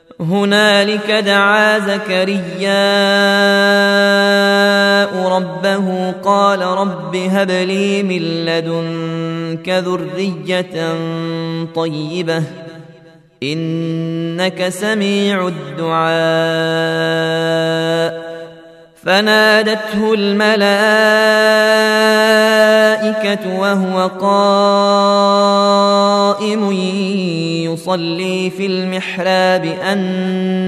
هنالك دعا زكرياء ربه قال رب هب لي من لدنك ذرية طيبة إنك سميع الدعاء. فنادته الملائكة وهو قائم يصلي في المحراب أن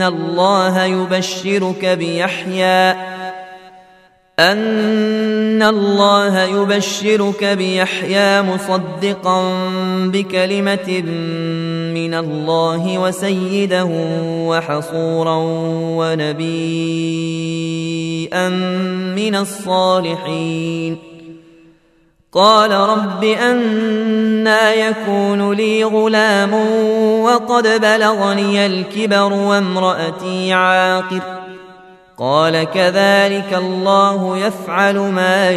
الله يبشرك بيحيى مصدقا بكلمة من الله وسيدا وحصورا ونبيا من الصالحين. قال رب أنى يكون لي غلام وقد بلغني الكبر وامرأتي عاقر؟ قال كذلك الله يفعل ما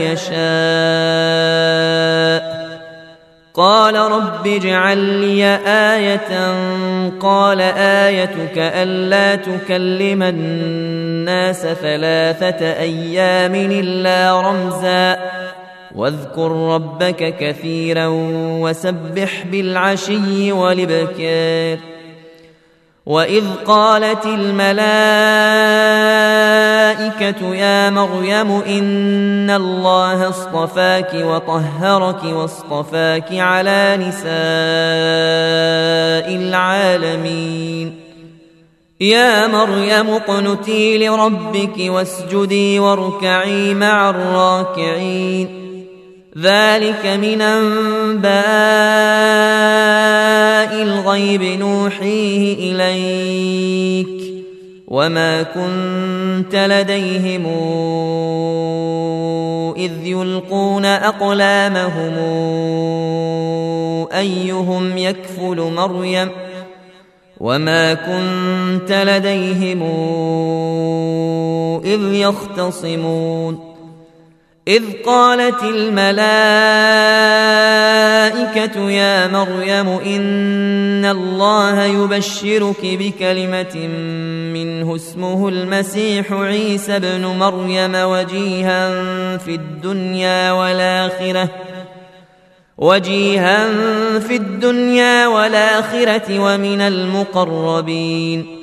يشاء. قال رب اجعل لي آية قال آيتك ألا تكلم الناس 3 أيام إلا رمزا واذكر ربك كثيرا وسبح بالعشي والإبكار. وإذ قالت الملائكة يا مريم إن الله اصطفاك وطهرك واصطفاك على نساء العالمين. يا مريم اقنتي لربك واسجدي واركعي مع الراكعين. ذلك من أنباء الغيب نوحيه إليك وما كنت لديهم إذ يلقون أقلامهم أيهم يكفل مريم وما كنت لديهم إذ يختصمون. إذ قالت الملائكة يا مريم إن الله يبشرك بكلمة منه اسمه المسيح عيسى بن مريم وجيها في الدنيا والآخرة ومن المقربين.